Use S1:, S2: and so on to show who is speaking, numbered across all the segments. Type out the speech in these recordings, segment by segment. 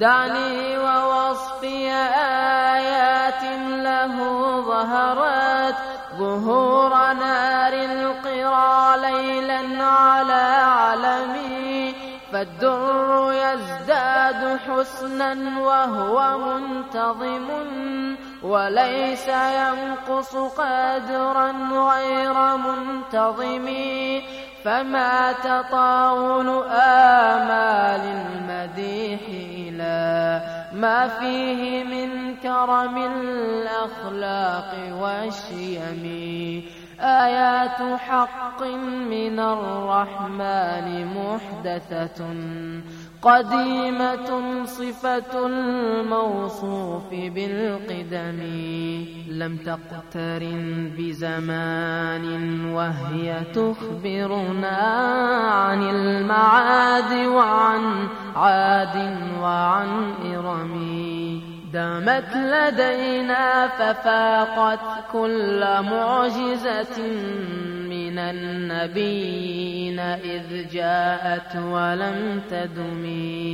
S1: دعني ووصفي آيات له ظهرت ظهور نار القرى ليلا على علمي، فالدر يزداد حسنا وهو منتظم، وليس ينقص قدرا غير منتظم. فما تطاول آمال المديح إلى ما فيه من كرم الأخلاق والشيم، آيات حق من الرحمن محدثة قديمة صفة الموصوف بالقدم، لم تقترن بزمان وهي تخبرنا عن المعاد وعن عاد وعن إرم، دامت لدينا ففاقت كل معجزة من النبيين إذ جاءت ولم تدم،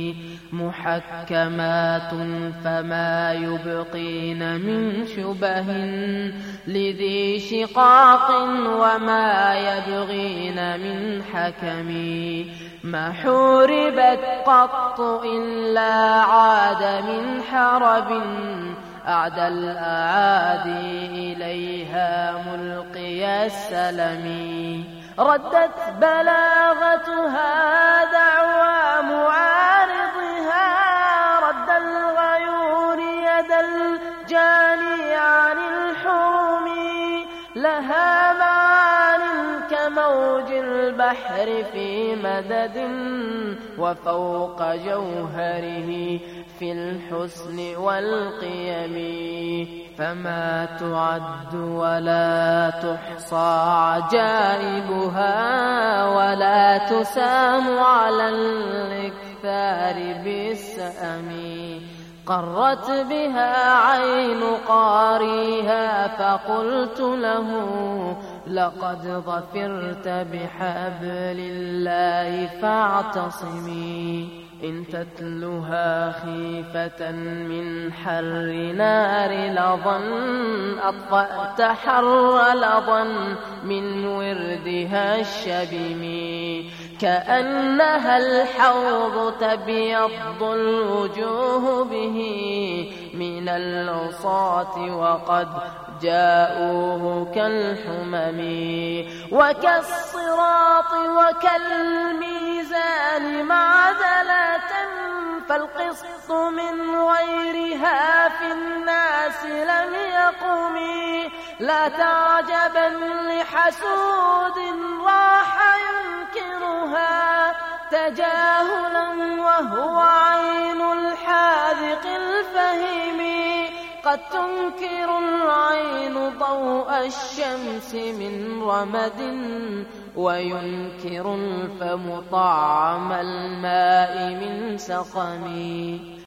S1: محكمات فما يبقين من شبه لذي شقاق وما يبغين من حكم، ما حوربت قط إلا عاد من حرب أعدى الأعادي إليها ملقي السلم، ردت بلاغتها دعوى معارضها، رد الغيور يد الجاني عن الحرم، لها معان كموج البحر في مدد وفوق جوهره في الحسن والقيم، فما تعد ولا تحصى عجائبها ولا تسام على الإكثار بالسأم، قرت بها عين قاريها فقلت له لقد ظفرت بحبل الله فاعتصمي، إن تتلها خيفة من حر نار لظى أطفأت حر لظى من وردها الشبم، كأنها الحوض تبيض الوجوه به من العصاة وقد جاءوه كالحمم، وكالصراط وكالميزان معدلة فالقسط من غيرها في الناس لم يقم، لا تعجبا لحسود راح ينكرها تجاهلا وهو عين الحاذق الفهيم، قد تنكر العين ضوء الشمس من رمد وينكر الفم طعم الماء من سقم.